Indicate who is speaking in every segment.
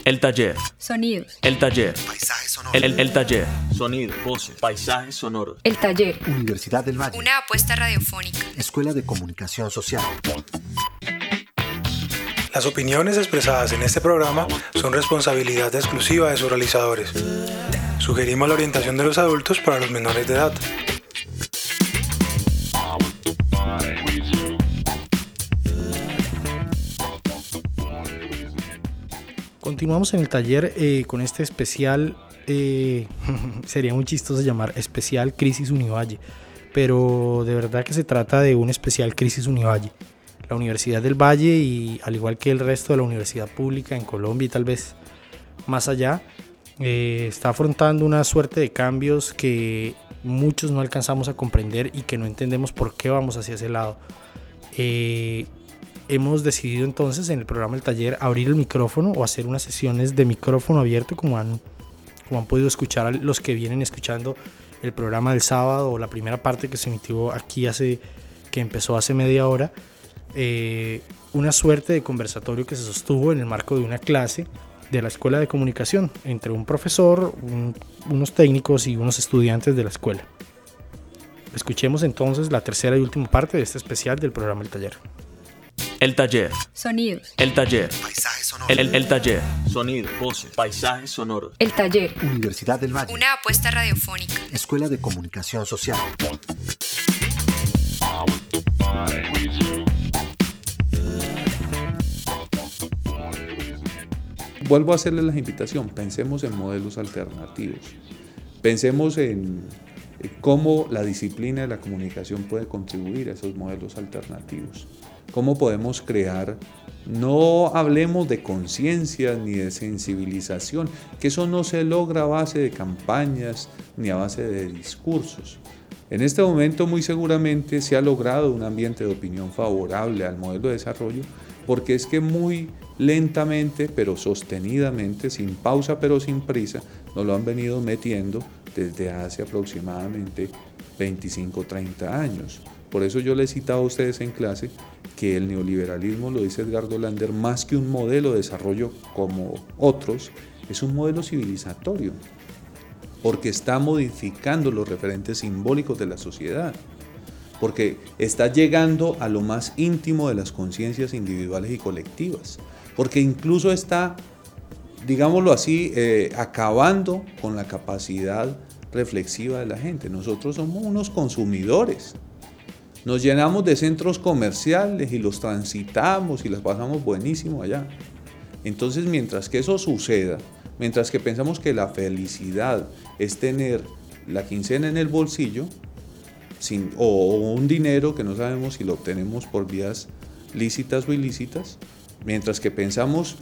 Speaker 1: El taller.
Speaker 2: Sonidos.
Speaker 1: El taller.
Speaker 3: Paisajes sonoros.
Speaker 1: El taller.
Speaker 4: Sonidos, voces, paisajes sonoros.
Speaker 2: El taller.
Speaker 3: Universidad del Valle.
Speaker 2: Una apuesta radiofónica.
Speaker 3: Escuela de Comunicación Social.
Speaker 5: Las opiniones expresadas en este programa son responsabilidad exclusiva de sus realizadores. Sugerimos la orientación de los adultos para los menores de edad.
Speaker 6: Continuamos en el taller con este especial, sería muy chistoso llamar especial Crisis Univalle, pero de verdad que se trata de un especial Crisis Univalle. La Universidad del Valle, y al igual que el resto de la universidad pública en Colombia y tal vez más allá, está afrontando una suerte de cambios que muchos no alcanzamos a comprender y que no entendemos por qué vamos hacia ese lado. Hemos decidido entonces en el programa del taller abrir el micrófono o hacer unas sesiones de micrófono abierto como han podido escuchar a los que vienen escuchando el programa del sábado o la primera parte que se emitió aquí que empezó hace media hora. Una suerte de conversatorio que se sostuvo en el marco de una clase de la Escuela de Comunicación entre un profesor, unos técnicos y unos estudiantes de la escuela. Escuchemos entonces la tercera y última parte de este especial del programa del taller.
Speaker 1: El taller.
Speaker 2: Sonidos.
Speaker 1: El taller.
Speaker 3: Paisajes sonoros.
Speaker 1: El taller.
Speaker 4: Sonidos, voces, paisajes sonoros.
Speaker 2: El taller.
Speaker 3: Universidad del Valle.
Speaker 2: Una apuesta radiofónica.
Speaker 3: Escuela de Comunicación Social.
Speaker 7: Vuelvo a hacerles la invitación, pensemos en modelos alternativos, pensemos en cómo la disciplina de la comunicación puede contribuir a esos modelos alternativos, cómo podemos crear, no hablemos de conciencia ni de sensibilización, que eso no se logra a base de campañas ni a base de discursos. En este momento muy seguramente se ha logrado un ambiente de opinión favorable al modelo de desarrollo, porque es que muy lentamente pero sostenidamente, sin pausa pero sin prisa, nos lo han venido metiendo desde hace aproximadamente 25-30 años. Por eso yo les citaba a ustedes en clase que el neoliberalismo, lo dice Edgardo Lander, más que un modelo de desarrollo como otros, es un modelo civilizatorio, porque está modificando los referentes simbólicos de la sociedad, porque está llegando a lo más íntimo de las conciencias individuales y colectivas, porque incluso está, digámoslo así, acabando con la capacidad reflexiva de la gente. Nosotros somos unos consumidores, nos llenamos de centros comerciales y los transitamos y las pasamos buenísimo allá. Entonces, mientras que eso suceda, mientras que pensamos que la felicidad es tener la quincena en el bolsillo, o un dinero que no sabemos si lo obtenemos por vías lícitas o ilícitas, mientras que pensemos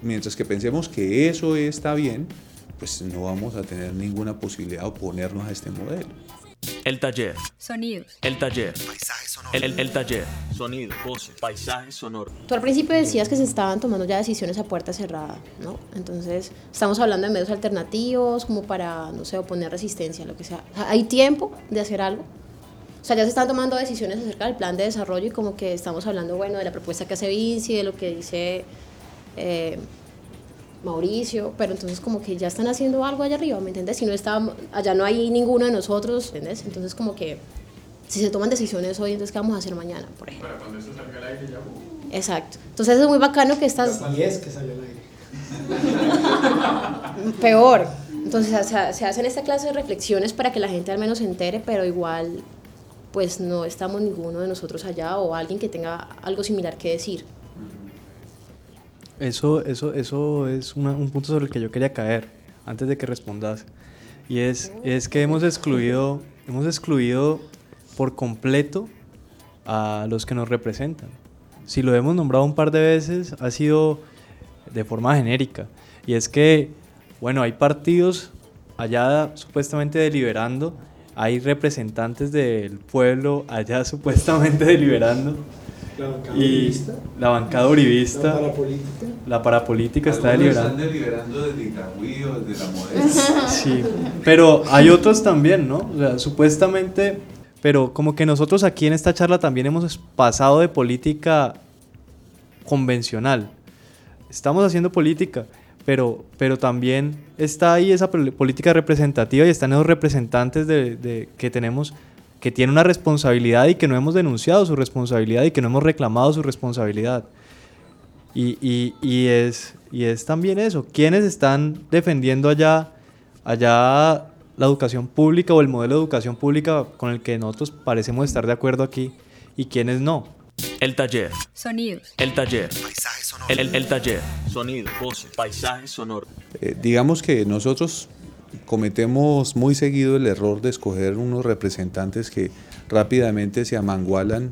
Speaker 7: que eso está bien, pues no vamos a tener ninguna posibilidad de oponernos a este modelo.
Speaker 1: El taller.
Speaker 2: Sonidos.
Speaker 1: El taller.
Speaker 3: Paisajes sonoros.
Speaker 1: El taller.
Speaker 4: Sonidos, voces, paisajes sonoros.
Speaker 8: Tú al principio decías que se estaban tomando ya decisiones a puerta cerrada, ¿no? Entonces, estamos hablando de medios alternativos como para, no sé, oponer resistencia, lo que sea. ¿Hay tiempo de hacer algo? O sea, ya se están tomando decisiones acerca del plan de desarrollo y como que estamos hablando, bueno, de la propuesta que hace Vinci, de lo que dice Mauricio, pero entonces como que ya están haciendo algo allá arriba, ¿me entiendes? Si no está, allá no hay ninguno de nosotros, ¿entiendes? Entonces como que si se toman decisiones hoy, entonces ¿qué vamos a hacer mañana, por ejemplo?
Speaker 9: Para cuando esto salga al aire ya.
Speaker 8: Exacto. Entonces es muy bacano que estas...
Speaker 9: Y es que salió al aire.
Speaker 8: Peor. Entonces se hacen esta clase de reflexiones para que la gente al menos se entere, pero igual pues no estamos ninguno de nosotros allá o alguien que tenga algo similar que decir.
Speaker 10: Eso es un punto sobre el que yo quería caer antes de que respondas, y es que hemos excluido por completo a los que nos representan. Si lo hemos nombrado un par de veces, ha sido de forma genérica, y es que, bueno, hay partidos allá supuestamente deliberando, hay representantes del pueblo allá supuestamente deliberando.
Speaker 9: La bancada
Speaker 10: y
Speaker 9: uribista.
Speaker 10: La bancada uribista. La parapolítica está deliberando.
Speaker 7: Están deliberando desde Itagüí o desde La Modesta.
Speaker 10: Sí, pero hay otros también, ¿no? O sea, supuestamente, pero como que nosotros aquí en esta charla también hemos pasado de política convencional. Estamos haciendo política, pero también está ahí esa política representativa y están esos representantes que tenemos, que tienen una responsabilidad y que no hemos denunciado su responsabilidad y que no hemos reclamado su responsabilidad. Y es también eso, ¿quiénes están defendiendo allá la educación pública o el modelo de educación pública con el que nosotros parecemos estar de acuerdo aquí y quiénes no?
Speaker 1: El taller.
Speaker 2: Sonidos.
Speaker 1: El taller.
Speaker 3: Paisaje sonoro.
Speaker 1: El taller.
Speaker 4: Sonido, voces, paisajes sonoros.
Speaker 7: Digamos que nosotros cometemos muy seguido el error de escoger unos representantes que rápidamente se amangualan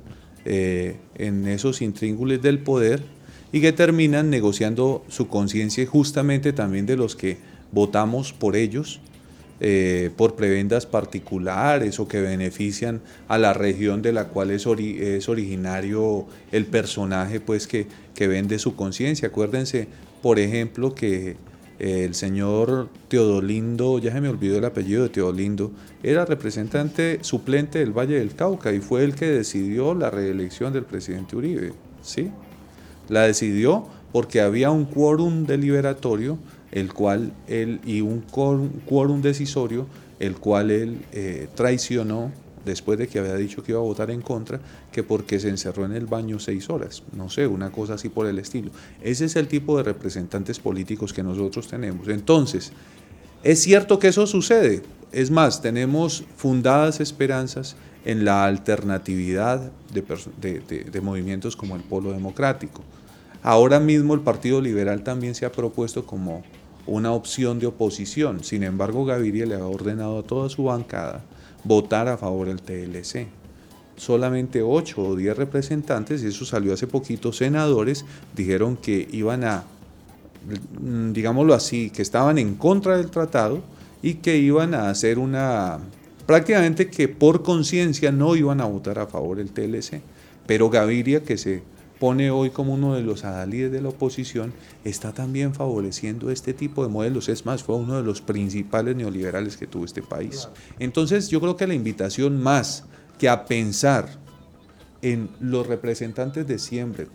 Speaker 7: en esos intríngulis del poder y que terminan negociando su conciencia justamente también de los que votamos por ellos, por prebendas particulares o que benefician a la región de la cual es originario el personaje pues que vende su conciencia. Acuérdense, por ejemplo, que el señor Teodolindo, ya se me olvidó el apellido de Teodolindo, era representante suplente del Valle del Cauca y fue el que decidió la reelección del presidente Uribe, ¿sí? La decidió porque había un quórum deliberatorio el cual él, y un quórum decisorio, el cual él traicionó después de que había dicho que iba a votar en contra, que porque se encerró en el baño 6 horas, no sé, una cosa así por el estilo. Ese es el tipo de representantes políticos que nosotros tenemos. Entonces, es cierto que eso sucede, es más, tenemos fundadas esperanzas en la alternatividad de movimientos como el Polo Democrático. Ahora mismo el Partido Liberal también se ha propuesto como una opción de oposición. Sin embargo, Gaviria le ha ordenado a toda su bancada votar a favor del TLC. Solamente 8 o 10 representantes, y eso salió hace poquito, senadores, dijeron que iban a, digámoslo así, que estaban en contra del tratado y que iban a hacer prácticamente que por conciencia no iban a votar a favor del TLC. Pero Gaviria, que se pone hoy como uno de los adalides de la oposición, está también favoreciendo este tipo de modelos. Es más, fue uno de los principales neoliberales que tuvo este país. Entonces yo creo que la invitación, más que a pensar en los representantes de siempre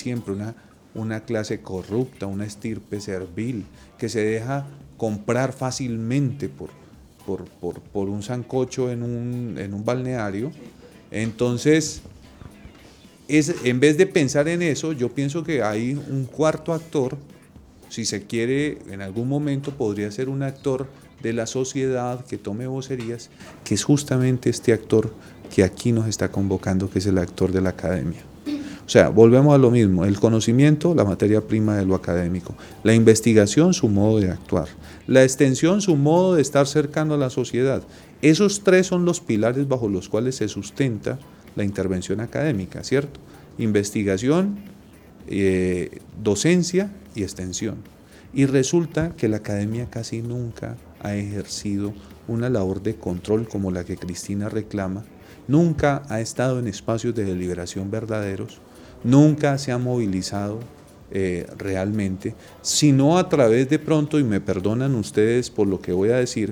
Speaker 7: una clase corrupta, una estirpe servil, que se deja comprar fácilmente por un sancocho en un balneario, entonces en vez de pensar en eso, yo pienso que hay un cuarto actor, si se quiere, en algún momento podría ser un actor de la sociedad que tome vocerías, que es justamente este actor que aquí nos está convocando, que es el actor de la academia. O sea, volvemos a lo mismo, el conocimiento, la materia prima de lo académico, la investigación, su modo de actuar, la extensión, su modo de estar cercano a la sociedad. Esos 3 son los pilares bajo los cuales se sustenta la intervención académica, ¿cierto? Investigación, docencia y extensión. Y resulta que la academia casi nunca ha ejercido una labor de control como la que Cristina reclama, nunca ha estado en espacios de deliberación verdaderos, nunca se ha movilizado realmente, sino a través de pronto, y me perdonan ustedes por lo que voy a decir,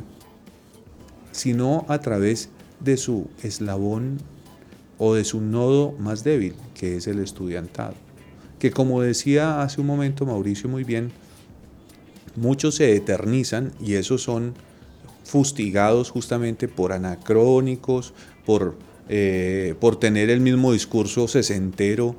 Speaker 7: sino a través de su eslabón o de su nodo más débil, que es el estudiantado, que como decía hace un momento Mauricio muy bien, muchos se eternizan y esos son fustigados justamente por anacrónicos, por tener el mismo discurso sesentero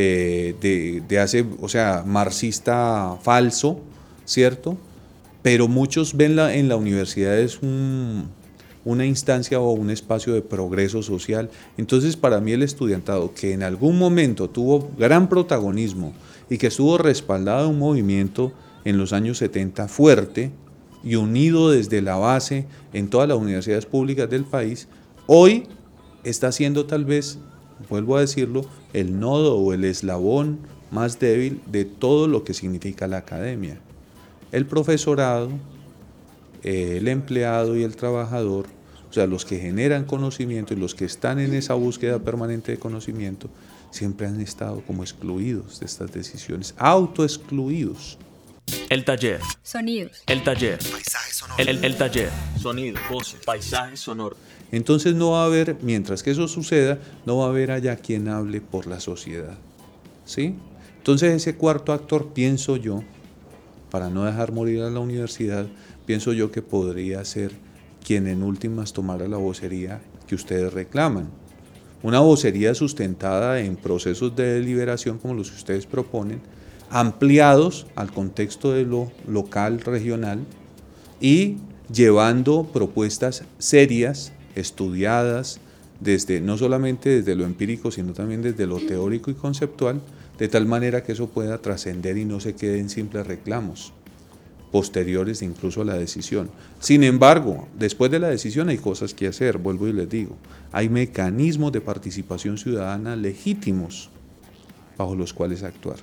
Speaker 7: de hace, o sea, marxista falso, ¿cierto? Pero muchos ven en la universidad es una instancia o un espacio de progreso social. Entonces, para mí el estudiantado, que en algún momento tuvo gran protagonismo y que estuvo respaldado en un movimiento en los años 70 fuerte y unido desde la base en todas las universidades públicas del país, hoy está siendo tal vez, vuelvo a decirlo, el nodo o el eslabón más débil de todo lo que significa la academia. El profesorado, el empleado y el trabajador, o sea, los que generan conocimiento y los que están en esa búsqueda permanente de conocimiento, siempre han estado como excluidos de estas decisiones, autoexcluidos.
Speaker 1: El taller.
Speaker 2: Sonidos.
Speaker 1: El taller.
Speaker 3: Paisaje sonoro.
Speaker 1: El taller.
Speaker 4: Sonido, voces, paisajes sonoros.
Speaker 7: Entonces no va a haber, mientras que eso suceda, no va a haber allá quien hable por la sociedad, ¿sí? Entonces ese cuarto actor, pienso yo, para no dejar morir a la universidad, pienso yo que podría ser quien en últimas tomara la vocería que ustedes reclaman. Una vocería sustentada en procesos de deliberación como los que ustedes proponen, ampliados al contexto de lo local, regional, y llevando propuestas serias, estudiadas, no solamente desde lo empírico, sino también desde lo teórico y conceptual, de tal manera que eso pueda trascender y no se quede en simples reclamos posteriores incluso a la decisión. Sin embargo, después de la decisión hay cosas que hacer, vuelvo y les digo, hay mecanismos de participación ciudadana legítimos bajo los cuales actuar.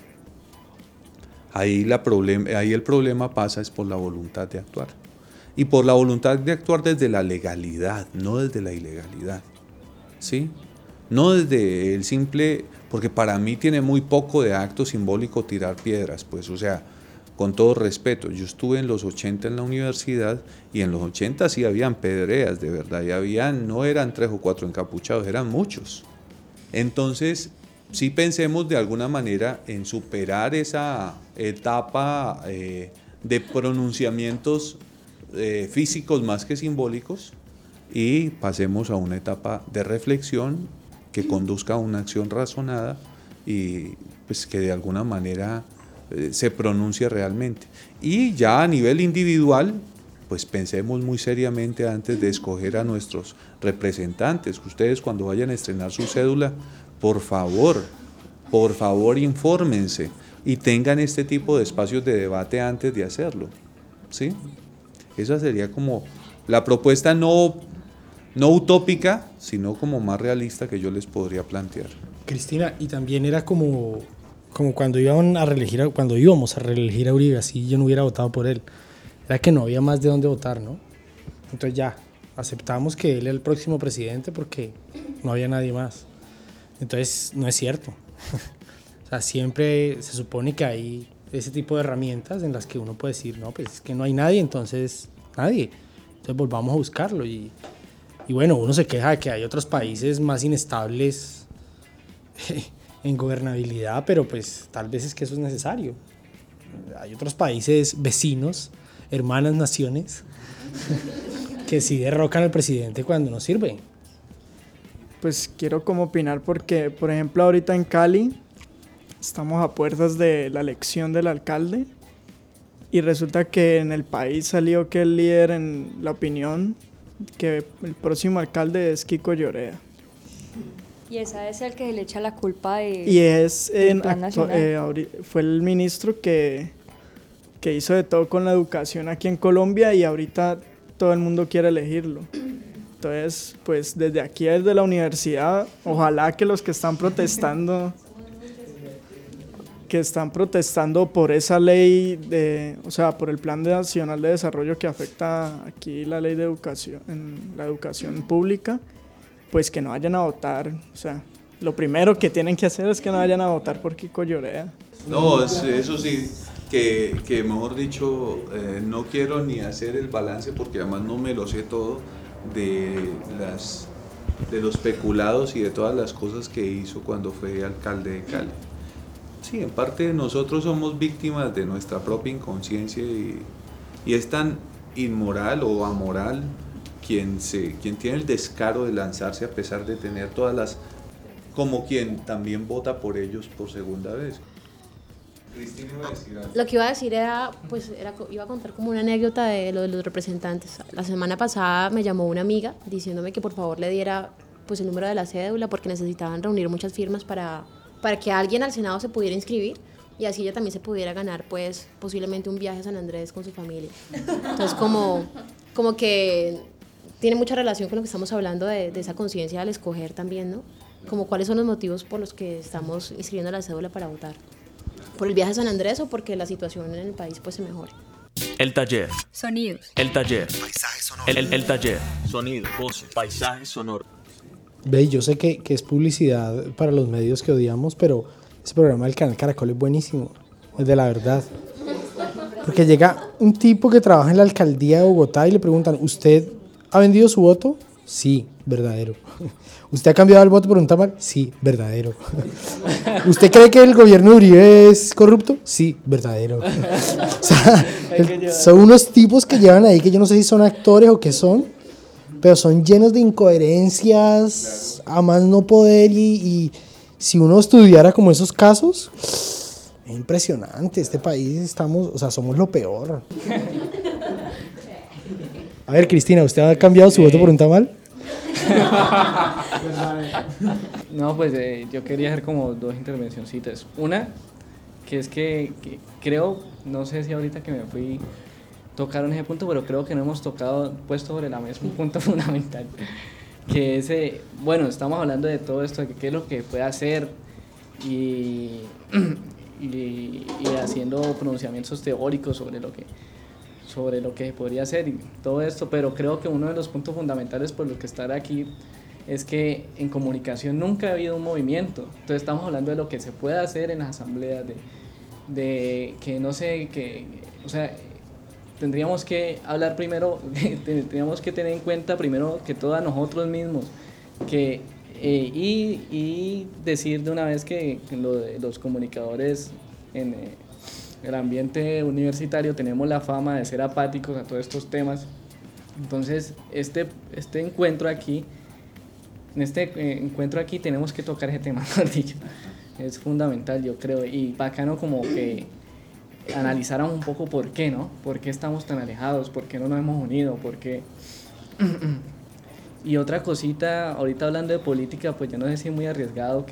Speaker 7: Ahí el problema pasa es por la voluntad de actuar. Y por la voluntad de actuar desde la legalidad, no desde la ilegalidad. ¿Sí? No desde el simple, porque para mí tiene muy poco de acto simbólico tirar piedras, pues, o sea, con todo respeto, yo estuve en los 80 en la universidad y en los 80 sí habían pedreas, de verdad, y no eran 3 o 4 encapuchados, eran muchos. Entonces, sí pensemos de alguna manera en superar esa etapa de pronunciamientos físicos más que simbólicos y pasemos a una etapa de reflexión que conduzca a una acción razonada y pues que de alguna manera se pronuncie realmente. Y ya a nivel individual, pues pensemos muy seriamente antes de escoger a nuestros representantes. Ustedes cuando vayan a estrenar su cédula, por favor infórmense y tengan este tipo de espacios de debate antes de hacerlo, ¿sí? Esa sería como la propuesta no utópica, sino como más realista que yo les podría plantear.
Speaker 6: Cristina, y también era como cuando íbamos a reelegir a Uribe, así yo no hubiera votado por él. Era que no había más de dónde votar, ¿no? Entonces ya, aceptamos que él era el próximo presidente porque no había nadie más. Entonces, no es cierto. O sea, siempre se supone que hay ese tipo de herramientas en las que uno puede decir, no, pues es que no hay nadie, entonces nadie. Entonces volvamos a buscarlo. Y bueno, uno se queja de que hay otros países más inestables en gobernabilidad, pero pues tal vez es que eso es necesario. Hay otros países vecinos, hermanas naciones, que sí derrocan al presidente cuando no sirve.
Speaker 11: Pues quiero como opinar porque, por ejemplo, ahorita en Cali estamos a puertas de la elección del alcalde y resulta que en el país salió que el líder en la opinión, que el próximo alcalde es Kiko Llorea.
Speaker 12: Y esa es el que le echa la culpa de...
Speaker 11: Y es
Speaker 12: fue
Speaker 11: el ministro que hizo de todo con la educación aquí en Colombia y ahorita todo el mundo quiere elegirlo. Entonces, pues desde aquí, desde la universidad, ojalá que los que están protestando por esa ley por el Plan Nacional de Desarrollo que afecta aquí la ley de educación, en la educación pública, pues que no vayan a votar. O sea, lo primero que tienen que hacer es que no vayan a votar por Kiko Llorea.
Speaker 7: No, eso sí, que mejor dicho, no quiero ni hacer el balance porque además no me lo sé todo de los peculados y de todas las cosas que hizo cuando fue alcalde de Cali. Sí, en parte nosotros somos víctimas de nuestra propia inconsciencia y es tan inmoral o amoral quien tiene el descaro de lanzarse a pesar de tener todas las, como quien también vota por ellos por segunda vez. Cristina iba a decir algo.
Speaker 8: Lo que iba a decir iba a contar como una anécdota de lo de los representantes. La semana pasada me llamó una amiga diciéndome que por favor le diera pues el número de la cédula porque necesitaban reunir muchas firmas para que alguien al Senado se pudiera inscribir y así ella también se pudiera ganar pues posiblemente un viaje a San Andrés con su familia. Entonces como que tiene mucha relación con lo que estamos hablando de esa conciencia al escoger también, ¿no? Como cuáles son los motivos por los que estamos inscribiendo la cédula para votar. ¿Por el viaje a San Andrés o porque la situación en el país pues se mejore?
Speaker 1: El taller.
Speaker 2: Sonidos.
Speaker 1: El taller.
Speaker 3: Paisajes sonoros.
Speaker 1: El taller.
Speaker 4: Sonido, voces, paisajes sonoros.
Speaker 6: Ve, yo sé que es publicidad para los medios que odiamos, pero ese programa del canal Caracol es buenísimo, es de la verdad. Porque llega un tipo que trabaja en la alcaldía de Bogotá y le preguntan, ¿usted ha vendido su voto? Sí. verdadero. ¿Usted ha cambiado el voto por un tamal? Sí, verdadero. ¿Usted cree que el gobierno de Uribe es corrupto? Sí, verdadero. O sea, son unos tipos que llevan ahí que yo no sé si son actores o qué son, pero son llenos de incoherencias a más no poder y si uno estudiara como esos casos, es impresionante. Este país somos lo peor. A ver, Cristina, ¿usted ha cambiado su voto por un tamal?
Speaker 13: No, pues yo quería hacer como dos intervencioncitas. Una, que es que creo, no sé si ahorita que me fui tocaron ese punto, pero creo que no hemos puesto sobre la mesa un punto fundamental, que es, bueno, estamos hablando de todo esto, de qué es lo que puede hacer y haciendo pronunciamientos teóricos sobre lo que se podría hacer y todo esto, pero creo que uno de los puntos fundamentales por los que estar aquí es que en comunicación nunca ha habido un movimiento. Entonces estamos hablando de lo que se puede hacer en las asambleas, de que no sé, o sea, tendríamos que hablar primero, tendríamos que tener en cuenta primero que todo a nosotros mismos, y decir de una vez que los comunicadores en el ambiente universitario tenemos la fama de ser apáticos a todos estos temas. Entonces este encuentro aquí, tenemos que tocar ese tema, mejor dicho. Es fundamental, yo creo, y bacano como que analizaran un poco por qué, ¿no? ¿Por qué estamos tan alejados? ¿Por qué no nos hemos unido? ¿Por qué? Y otra cosita, ahorita hablando de política, pues yo no sé si es muy arriesgado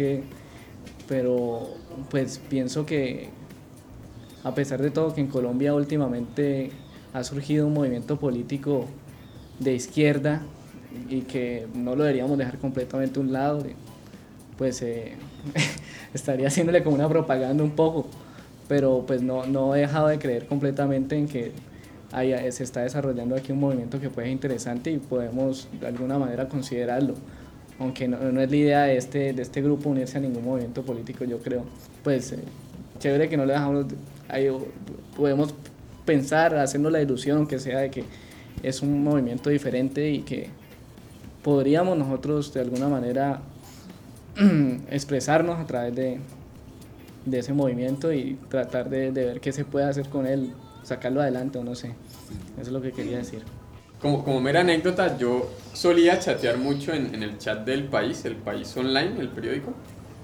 Speaker 13: pero pues pienso que a pesar de todo que en Colombia últimamente ha surgido un movimiento político de izquierda y que no lo deberíamos dejar completamente a un lado, pues estaría haciéndole como una propaganda un poco, pero pues no he dejado de creer completamente en que se está desarrollando aquí un movimiento que puede ser interesante y podemos de alguna manera considerarlo, aunque no es la idea de este grupo unirse a ningún movimiento político, yo creo. Pues chévere que no le dejamos, podemos pensar, hacernos la ilusión, aunque sea de que es un movimiento diferente y que podríamos nosotros de alguna manera expresarnos a través de ese movimiento y tratar de ver qué se puede hacer con él, sacarlo adelante o no sé. Eso es lo que quería decir.
Speaker 14: Como mera anécdota, yo solía chatear mucho en el chat del País, el País Online, el periódico,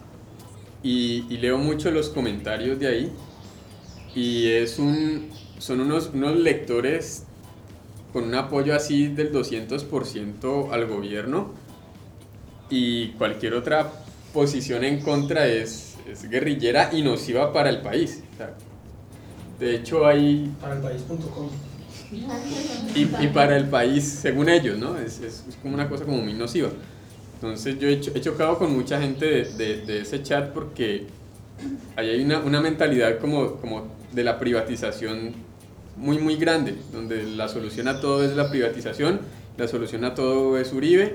Speaker 14: y leo mucho los comentarios de ahí, y son unos lectores con un apoyo así del 200% al gobierno, y cualquier otra posición en contra es guerrillera y nociva para el país. O sea, de hecho hay...
Speaker 9: Para el país.com.
Speaker 14: Y para el país, según ellos, ¿no? Es como una cosa como muy nociva. Entonces yo he chocado con mucha gente de ese chat porque ahí hay una mentalidad como de la privatización muy muy grande, donde la solución a todo es la privatización, la solución a todo es Uribe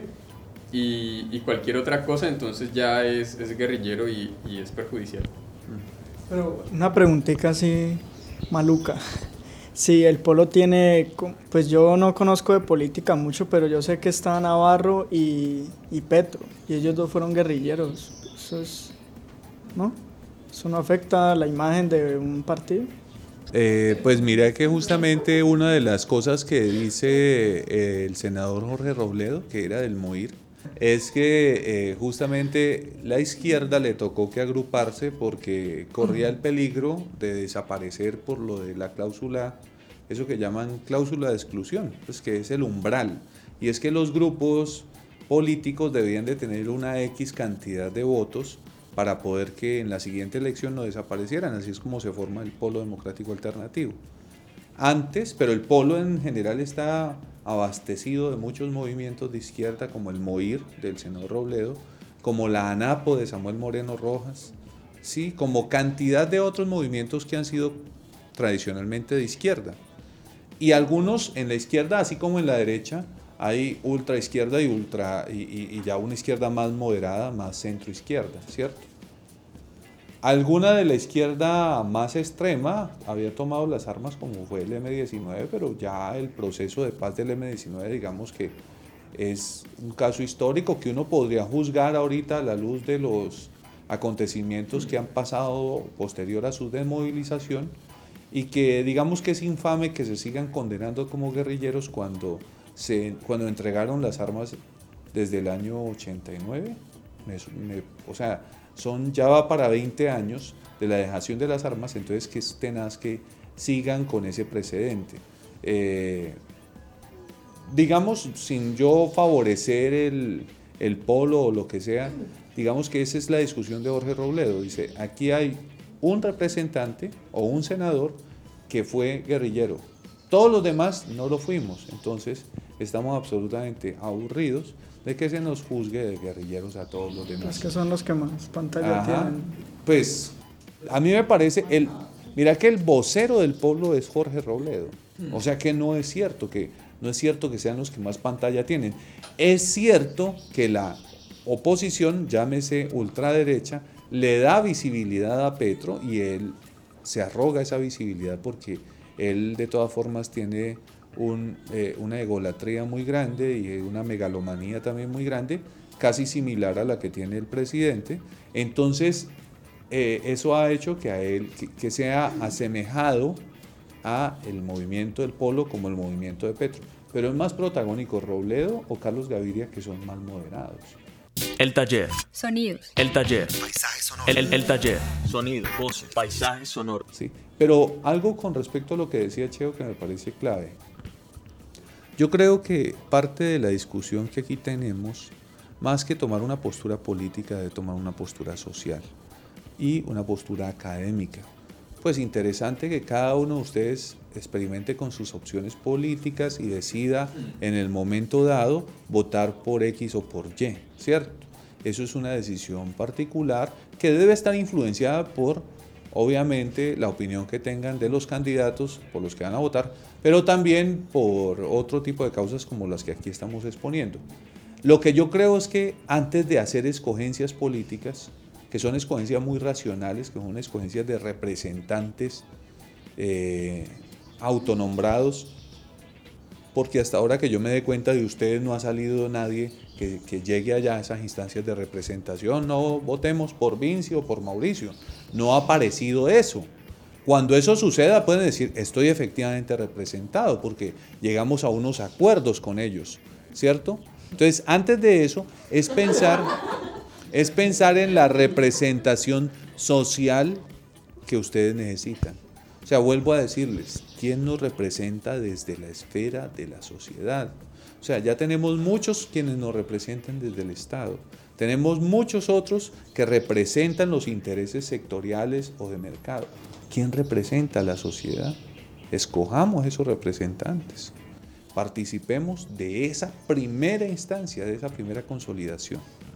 Speaker 14: y cualquier otra cosa, entonces ya es guerrillero y es perjudicial.
Speaker 11: Pero una preguntita así maluca. Sí, el Polo tiene, pues yo no conozco de política mucho, pero yo sé que está Navarro y Petro, y ellos dos fueron guerrilleros. Eso es, ¿no? ¿Eso no afecta la imagen de un partido?
Speaker 7: Pues mira que justamente una de las cosas que dice el senador Jorge Robledo, que era del MOIR, es que justamente la izquierda le tocó que agruparse porque corría el peligro de desaparecer por lo de la cláusula, eso que llaman cláusula de exclusión, pues que es el umbral, y es que los grupos políticos debían de tener una X cantidad de votos para poder que en la siguiente elección no desaparecieran, así es como se forma el Polo Democrático Alternativo. Antes, pero el Polo en general está abastecido de muchos movimientos de izquierda como el MOIR del senador Robledo, como la ANAPO de Samuel Moreno Rojas, ¿sí? Como cantidad de otros movimientos que han sido tradicionalmente de izquierda. Y algunos en la izquierda, así como en la derecha, hay ultra izquierda y ya una izquierda más moderada, más centro izquierda, ¿cierto? Alguna de la izquierda más extrema había tomado las armas como fue el M-19, pero ya el proceso de paz del M-19 digamos que es un caso histórico que uno podría juzgar ahorita a la luz de los acontecimientos que han pasado posterior a su desmovilización, y que digamos que es infame que se sigan condenando como guerrilleros cuando entregaron las armas desde el año 89. O sea, ya va para 20 años de la dejación de las armas, entonces que es tenaz que sigan con ese precedente. Digamos, sin yo favorecer el polo o lo que sea, digamos que esa es la discusión de Jorge Robledo. Dice, aquí hay un representante o un senador que fue guerrillero. Todos los demás no lo fuimos. Entonces estamos absolutamente aburridos de que se nos juzgue de guerrilleros a todos los demás.
Speaker 11: Es que son los que más pantalla tienen.
Speaker 7: Pues a mí me parece, mira que el vocero del pueblo es Jorge Robledo. O sea que no es cierto que sean los que más pantalla tienen. Es cierto que la oposición, llámese ultraderecha, le da visibilidad a Petro y él se arroga esa visibilidad porque él de todas formas tiene una egolatría muy grande y una megalomanía también muy grande, casi similar a la que tiene el presidente. Entonces eso ha hecho que a él que sea asemejado a el movimiento del polo como el movimiento de Petro. Pero es más protagónico Robledo o Carlos Gaviria, que son más moderados.
Speaker 1: El taller.
Speaker 2: Sonidos.
Speaker 1: El taller. El taller.
Speaker 4: Sonido, voces, paisajes sonoros.
Speaker 7: Sí, pero algo con respecto a lo que decía Cheo que me parece clave. Yo creo que parte de la discusión que aquí tenemos, más que tomar una postura política, debe tomar una postura social y una postura académica. Pues interesante que cada uno de ustedes experimente con sus opciones políticas y decida en el momento dado votar por X o por Y, ¿cierto? Eso es una decisión particular que debe estar influenciada por, obviamente, la opinión que tengan de los candidatos por los que van a votar, pero también por otro tipo de causas como las que aquí estamos exponiendo. Lo que yo creo es que antes de hacer escogencias políticas, que son escogencias muy racionales, que son escogencias de representantes autonombrados, porque hasta ahora que yo me dé cuenta de ustedes no ha salido nadie que llegue allá a esas instancias de representación, no votemos por Vinci o por Mauricio, no ha aparecido eso. Cuando eso suceda pueden decir, estoy efectivamente representado, porque llegamos a unos acuerdos con ellos, ¿cierto? Entonces, antes de eso, es pensar en la representación social que ustedes necesitan. O sea, vuelvo a decirles, ¿quién nos representa desde la esfera de la sociedad? O sea, ya tenemos muchos quienes nos representan desde el Estado. Tenemos muchos otros que representan los intereses sectoriales o de mercado. ¿Quién representa a la sociedad? Escojamos esos representantes. Participemos de esa primera instancia, de esa primera consolidación.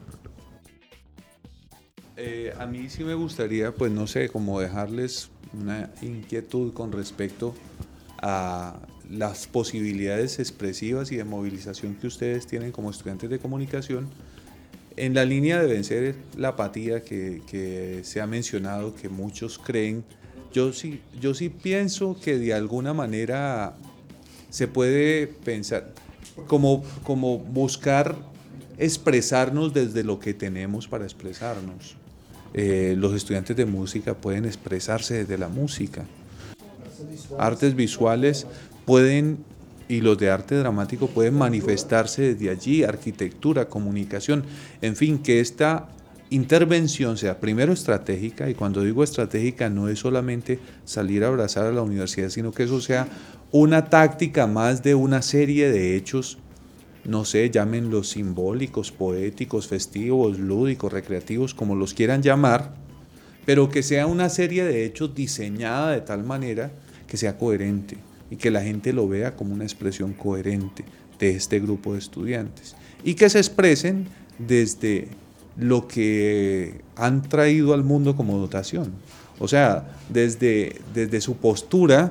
Speaker 7: A mí sí me gustaría, pues no sé, como dejarles una inquietud con respecto a las posibilidades expresivas y de movilización que ustedes tienen como estudiantes de comunicación en la línea de vencer la apatía que se ha mencionado, que muchos creen. Yo sí pienso que de alguna manera se puede pensar como buscar expresarnos desde lo que tenemos para expresarnos. Los estudiantes de música pueden expresarse desde la música. Artes visuales pueden, y los de arte dramático pueden manifestarse desde allí, arquitectura, comunicación, en fin, que esta intervención sea primero estratégica, y cuando digo estratégica no es solamente salir a abrazar a la universidad, sino que eso sea una táctica más de una serie de hechos, no sé, llámenlos simbólicos, poéticos, festivos, lúdicos, recreativos, como los quieran llamar, pero que sea una serie de hechos diseñada de tal manera que sea coherente y que la gente lo vea como una expresión coherente de este grupo de estudiantes y que se expresen desde lo que han traído al mundo como dotación, o sea, desde su postura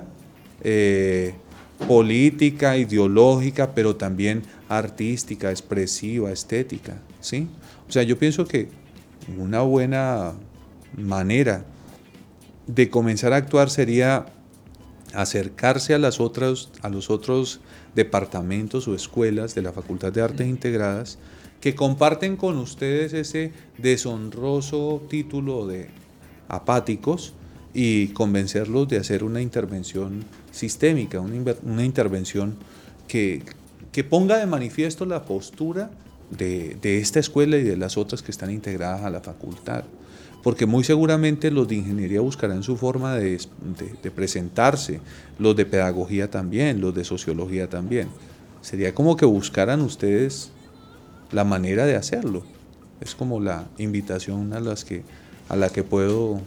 Speaker 7: política, ideológica, pero también artística, expresiva, estética, ¿sí? O sea, yo pienso que una buena manera de comenzar a actuar sería acercarse a los otros departamentos o escuelas de la Facultad de Artes Integradas que comparten con ustedes ese deshonroso título de apáticos y convencerlos de hacer una intervención sistémica, una intervención que ponga de manifiesto la postura de esta escuela y de las otras que están integradas a la facultad. Porque muy seguramente los de ingeniería buscarán su forma de presentarse, los de pedagogía también, los de sociología también. Sería como que buscaran ustedes la manera de hacerlo. Es como la invitación a la que puedo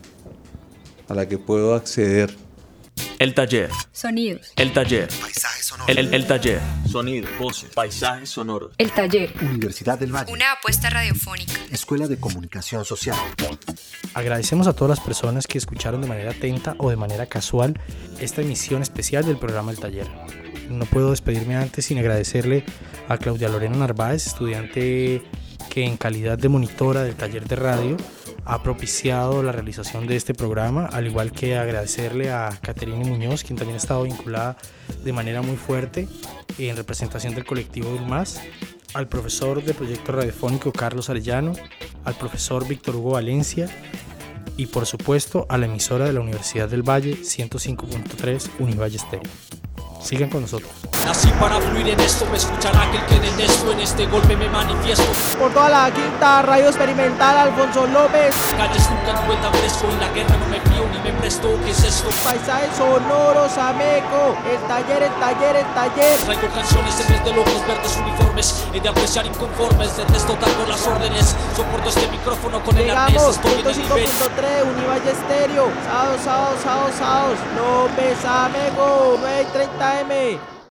Speaker 7: acceder.
Speaker 1: El taller.
Speaker 2: Sonidos.
Speaker 1: El taller.
Speaker 3: Paisajes sonoros.
Speaker 1: El taller.
Speaker 4: Sonido, voces, paisajes sonoros.
Speaker 2: El taller.
Speaker 3: Universidad del Valle.
Speaker 2: Una apuesta radiofónica.
Speaker 3: Escuela de Comunicación Social.
Speaker 6: Agradecemos a todas las personas que escucharon de manera atenta o de manera casual esta emisión especial del programa El Taller. No puedo despedirme antes sin agradecerle a Claudia Lorena Narváez, estudiante que en calidad de monitora del taller de radio ha propiciado la realización de este programa, al igual que agradecerle a Caterine Muñoz, quien también ha estado vinculada de manera muy fuerte en representación del colectivo Dulmas, al profesor de proyecto radiofónico Carlos Arellano, al profesor Víctor Hugo Valencia y por supuesto a la emisora de la Universidad del Valle 105.3 Univalle Estéreo. Sigan con nosotros.
Speaker 15: Nací para fluir en esto, me escuchará aquel que de esto en este golpe me manifiesto.
Speaker 16: Por toda la quinta, radio experimental, Alfonso López.
Speaker 15: Calles nunca cuentan fresco, en la guerra no me fío ni me presto, ¿qué es esto?
Speaker 16: Paisajes sonoros, Ameco, el taller, el taller, el taller.
Speaker 15: Traigo canciones en vez de locos verdes uniformes, he de apreciar inconformes, detesto tanto las órdenes, soporto este micrófono con el arnés, estoy en el nivel.
Speaker 16: 105.3, Univalle Estéreo, sábados, López, Ameco, 9:30 AM.